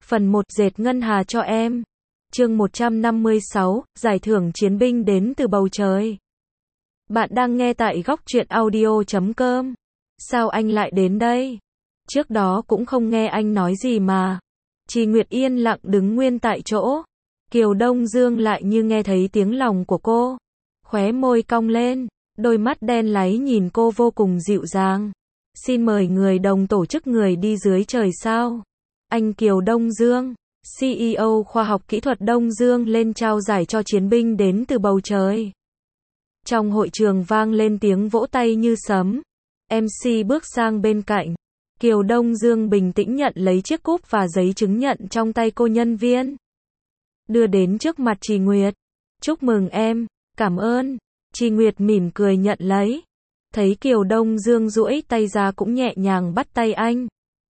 Phần 1 dệt ngân hà cho em. Chương 156, giải thưởng chiến binh đến từ bầu trời. Bạn đang nghe tại góc truyện audio.com. Sao anh lại đến đây? Trước đó cũng không nghe anh nói gì mà. Trì Nguyệt yên lặng đứng nguyên tại chỗ. Kiều Đông Dương lại như nghe thấy tiếng lòng của cô. Khóe môi cong lên, đôi mắt đen láy nhìn cô vô cùng dịu dàng. Xin mời người đồng tổ chức người đi dưới trời sao. Anh Kiều Đông Dương, CEO khoa học kỹ thuật Đông Dương lên trao giải cho chiến binh đến từ bầu trời. Trong hội trường vang lên tiếng vỗ tay như sấm. MC bước sang bên cạnh. Kiều Đông Dương bình tĩnh nhận lấy chiếc cúp và giấy chứng nhận trong tay cô nhân viên. Đưa đến trước mặt Trì Nguyệt. Chúc mừng em, cảm ơn. Trì Nguyệt mỉm cười nhận lấy. Thấy Kiều Đông Dương duỗi tay ra cũng nhẹ nhàng bắt tay anh.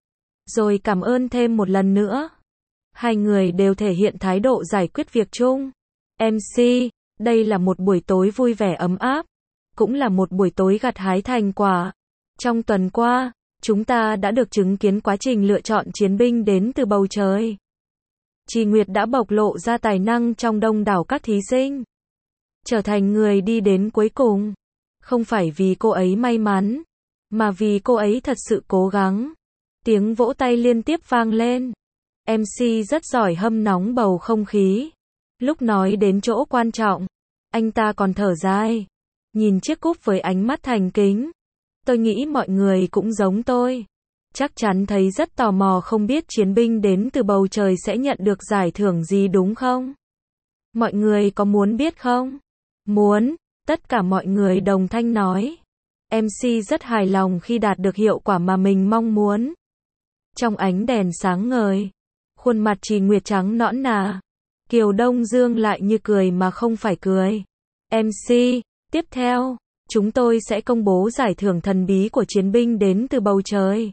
Rồi cảm ơn thêm một lần nữa. Hai người đều thể hiện thái độ giải quyết việc chung. MC, đây là một buổi tối vui vẻ ấm áp. Cũng là một buổi tối gặt hái thành quả. Trong tuần qua, chúng ta đã được chứng kiến quá trình lựa chọn chiến binh đến từ bầu trời. Trì Nguyệt đã bộc lộ ra tài năng trong đông đảo các thí sinh. Trở thành người đi đến cuối cùng. Không phải vì cô ấy may mắn, mà vì cô ấy thật sự cố gắng. Tiếng vỗ tay liên tiếp vang lên. MC rất giỏi hâm nóng bầu không khí. Lúc nói đến chỗ quan trọng, anh ta còn thở dài. Nhìn chiếc cúp với ánh mắt thành kính. Tôi nghĩ mọi người cũng giống tôi. Chắc chắn thấy rất tò mò không biết chiến binh đến từ bầu trời sẽ nhận được giải thưởng gì đúng không? Mọi người có muốn biết không? Muốn, tất cả mọi người đồng thanh nói. MC rất hài lòng khi đạt được hiệu quả mà mình mong muốn. Trong ánh đèn sáng ngời, khuôn mặt Trì Nguyệt trắng nõn nà. Kiều Đông Dương lại như cười mà không phải cười. MC, tiếp theo, chúng tôi sẽ công bố giải thưởng thần bí của chiến binh đến từ bầu trời.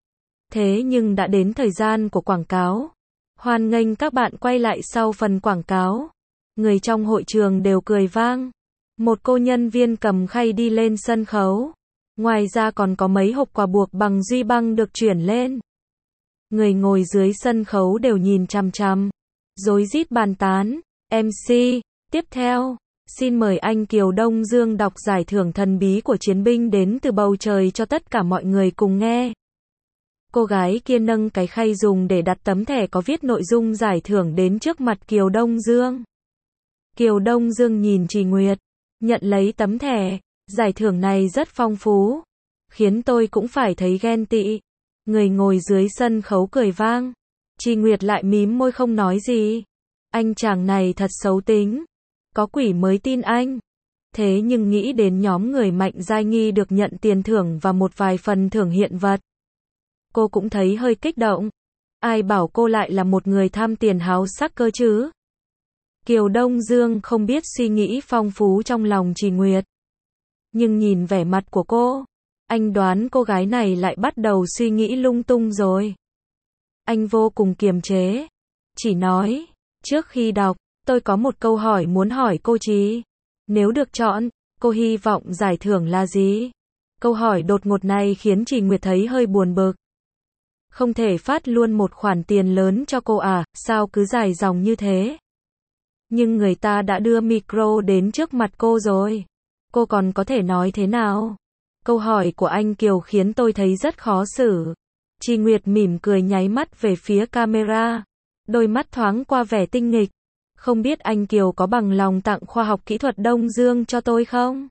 Thế nhưng đã đến thời gian của quảng cáo. Hoan nghênh các bạn quay lại sau phần quảng cáo. Người trong hội trường đều cười vang. Một cô nhân viên cầm khay đi lên sân khấu. Ngoài ra còn có mấy hộp quà buộc bằng duy băng được chuyển lên. Người ngồi dưới sân khấu đều nhìn chằm chằm, rối rít bàn tán. MC, tiếp theo, xin mời anh Kiều Đông Dương đọc giải thưởng thần bí của chiến binh đến từ bầu trời cho tất cả mọi người cùng nghe. Cô gái kia nâng cái khay dùng để đặt tấm thẻ có viết nội dung giải thưởng đến trước mặt Kiều Đông Dương. Kiều Đông Dương nhìn Trì Nguyệt, nhận lấy tấm thẻ. Giải thưởng này rất phong phú, khiến tôi cũng phải thấy ghen tị. Người ngồi dưới sân khấu cười vang. Trì Nguyệt lại mím môi không nói gì. Anh chàng này thật xấu tính. Có quỷ mới tin anh. Thế nhưng nghĩ đến nhóm người Mạnh Giai Nghi được nhận tiền thưởng và một vài phần thưởng hiện vật. Cô cũng thấy hơi kích động. Ai bảo cô lại là một người tham tiền háo sắc cơ chứ? Kiều Đông Dương không biết suy nghĩ phong phú trong lòng Trì Nguyệt. Nhưng nhìn vẻ mặt của cô, anh đoán cô gái này lại bắt đầu suy nghĩ lung tung rồi. Anh vô cùng kiềm chế. Chỉ nói, trước khi đọc, tôi có một câu hỏi muốn hỏi cô Trì. Nếu được chọn, cô hy vọng giải thưởng là gì? Câu hỏi đột ngột này khiến Trì Nguyệt thấy hơi buồn bực. Không thể phát luôn một khoản tiền lớn cho cô à, sao cứ dài dòng như thế? Nhưng người ta đã đưa micro đến trước mặt cô rồi. Cô còn có thể nói thế nào? Câu hỏi của anh Kiều khiến tôi thấy rất khó xử. Trì Nguyệt mỉm cười nháy mắt về phía camera. Đôi mắt thoáng qua vẻ tinh nghịch. Không biết anh Kiều có bằng lòng tặng khoa học kỹ thuật Đông Dương cho tôi không?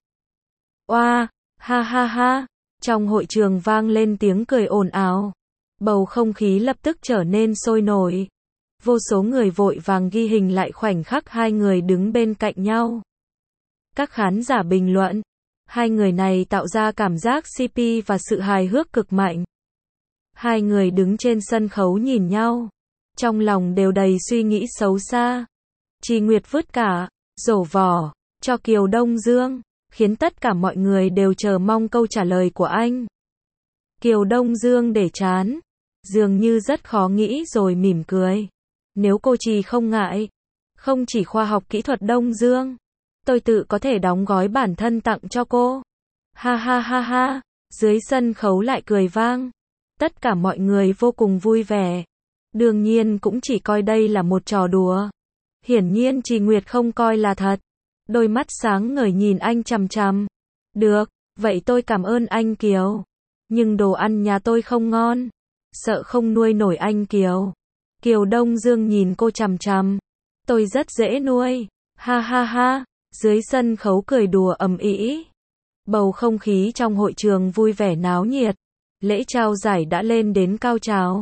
Oa, ha ha ha. Trong hội trường vang lên tiếng cười ồn ào. Bầu không khí lập tức trở nên sôi nổi. Vô số người vội vàng ghi hình lại khoảnh khắc hai người đứng bên cạnh nhau. Các khán giả bình luận. Hai người này tạo ra cảm giác CP và sự hài hước cực mạnh. Hai người đứng trên sân khấu nhìn nhau. Trong lòng đều đầy suy nghĩ xấu xa. Trì Nguyệt vứt cả rổ vỏ cho Kiều Đông Dương, khiến tất cả mọi người đều chờ mong câu trả lời của anh. Kiều Đông Dương để trán, dường như rất khó nghĩ rồi mỉm cười. Nếu cô Trì không ngại, không chỉ khoa học kỹ thuật Đông Dương, tôi tự có thể đóng gói bản thân tặng cho cô. Ha ha ha ha, dưới sân khấu lại cười vang. Tất cả mọi người vô cùng vui vẻ. Đương nhiên cũng chỉ coi đây là một trò đùa. Hiển nhiên Trì Nguyệt không coi là thật. Đôi mắt sáng ngời nhìn anh chằm chằm. Được, vậy tôi cảm ơn anh Kiều. Nhưng đồ ăn nhà tôi không ngon. Sợ không nuôi nổi anh Kiều. Kiều Đông Dương nhìn cô chằm chằm. Tôi rất dễ nuôi. Ha ha ha. Dưới sân khấu cười đùa ầm ĩ. Bầu không khí trong hội trường vui vẻ náo nhiệt. Lễ trao giải đã lên đến cao trào.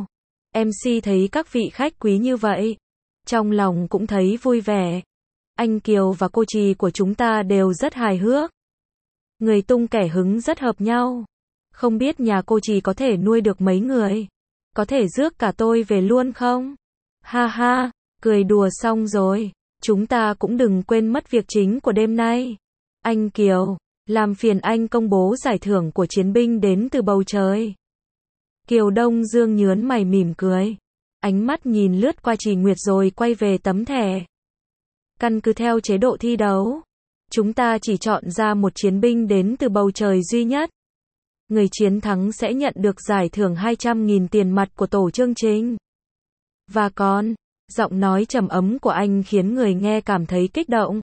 MC thấy các vị khách quý như vậy. Trong lòng cũng thấy vui vẻ. Anh Kiều và cô Trì của chúng ta đều rất hài hước. Người tung kẻ hứng rất hợp nhau. Không biết nhà cô Trì có thể nuôi được mấy người? Có thể rước cả tôi về luôn không? Ha ha, cười đùa xong rồi. Chúng ta cũng đừng quên mất việc chính của đêm nay. Anh Kiều, làm phiền anh công bố giải thưởng của chiến binh đến từ bầu trời. Kiều Đông Dương nhớn mày mỉm cười. Ánh mắt nhìn lướt qua Trì Nguyệt rồi quay về tấm thẻ. Căn cứ theo chế độ thi đấu, chúng ta chỉ chọn ra một chiến binh đến từ bầu trời duy nhất. Người chiến thắng sẽ nhận được giải thưởng 200.000 tiền mặt của tổ chương trình. Và còn, giọng nói trầm ấm của anh khiến người nghe cảm thấy kích động.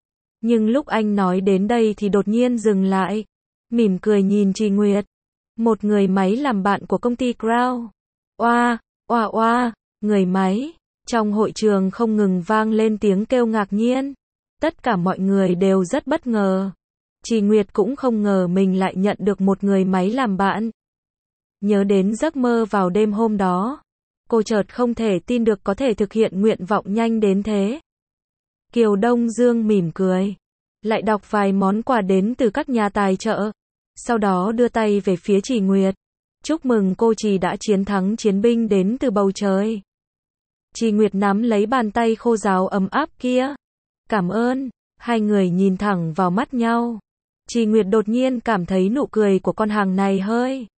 Nhưng lúc anh nói đến đây thì đột nhiên dừng lại. Mỉm cười nhìn Trì Nguyệt. Một người máy làm bạn của công ty Crown. Oa, oa oa, người máy. Trong hội trường không ngừng vang lên tiếng kêu ngạc nhiên. Tất cả mọi người đều rất bất ngờ. Trì Nguyệt cũng không ngờ mình lại nhận được một người máy làm bạn. Nhớ đến giấc mơ vào đêm hôm đó. Cô chợt không thể tin được có thể thực hiện nguyện vọng nhanh đến thế. Kiều Đông Dương mỉm cười. Lại đọc vài món quà đến từ các nhà tài trợ. Sau đó đưa tay về phía Trì Nguyệt. Chúc mừng cô Trì đã chiến thắng chiến binh đến từ bầu trời. Trì Nguyệt nắm lấy bàn tay khô ráo ấm áp kia. Cảm ơn. Hai người nhìn thẳng vào mắt nhau. Trì Nguyệt đột nhiên cảm thấy nụ cười của con hàng này hơi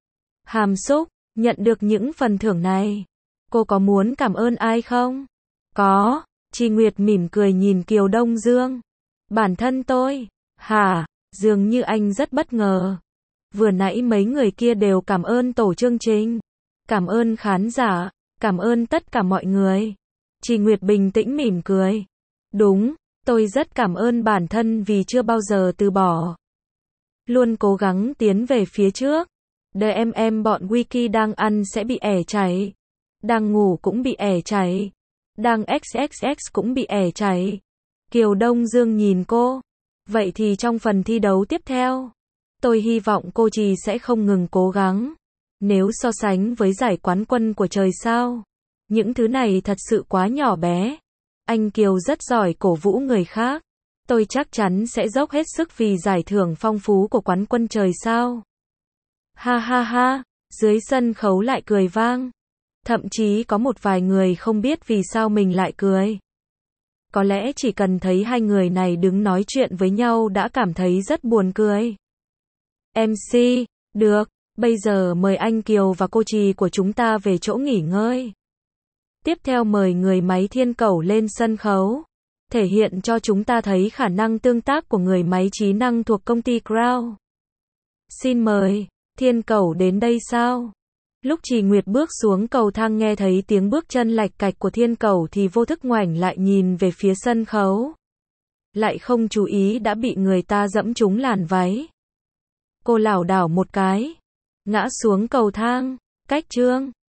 hàm xúc. Nhận được những phần thưởng này, cô có muốn cảm ơn ai không? Có. Trì Nguyệt mỉm cười nhìn Kiều Đông Dương. Bản thân tôi. Hả? Dường như anh rất bất ngờ. Vừa nãy mấy người kia đều cảm ơn tổ chương trình. Cảm ơn khán giả. Cảm ơn tất cả mọi người. Trì Nguyệt bình tĩnh mỉm cười. Đúng, tôi rất cảm ơn bản thân vì chưa bao giờ từ bỏ. Luôn cố gắng tiến về phía trước. Em bọn Wiki đang ăn sẽ bị ẻ chảy. Đang ngủ cũng bị ẻ chảy. Đang XXX cũng bị ẻ chảy. Kiều Đông Dương nhìn cô. Vậy thì trong phần thi đấu tiếp theo, tôi hy vọng cô Trì sẽ không ngừng cố gắng. Nếu so sánh với giải quán quân của trời sao, những thứ này thật sự quá nhỏ bé. Anh Kiều rất giỏi cổ vũ người khác. Tôi chắc chắn sẽ dốc hết sức vì giải thưởng phong phú của quán quân trời sao. Ha ha ha, dưới sân khấu lại cười vang. Thậm chí có một vài người không biết vì sao mình lại cười. Có lẽ chỉ cần thấy hai người này đứng nói chuyện với nhau đã cảm thấy rất buồn cười. MC, được, bây giờ mời anh Kiều và cô Trì của chúng ta về chỗ nghỉ ngơi. Tiếp theo mời người máy Thiên Cẩu lên sân khấu. Thể hiện cho chúng ta thấy khả năng tương tác của người máy trí năng thuộc công ty Crown. Xin mời, Thiên Cẩu đến đây sao? Lúc Trì Nguyệt bước xuống cầu thang nghe thấy tiếng bước chân lạch cạch của Thiên Cẩu thì vô thức ngoảnh lại nhìn về phía sân khấu. Lại không chú ý đã bị người ta dẫm trúng làn váy. Cô lảo đảo một cái, ngã xuống cầu thang. Cách chương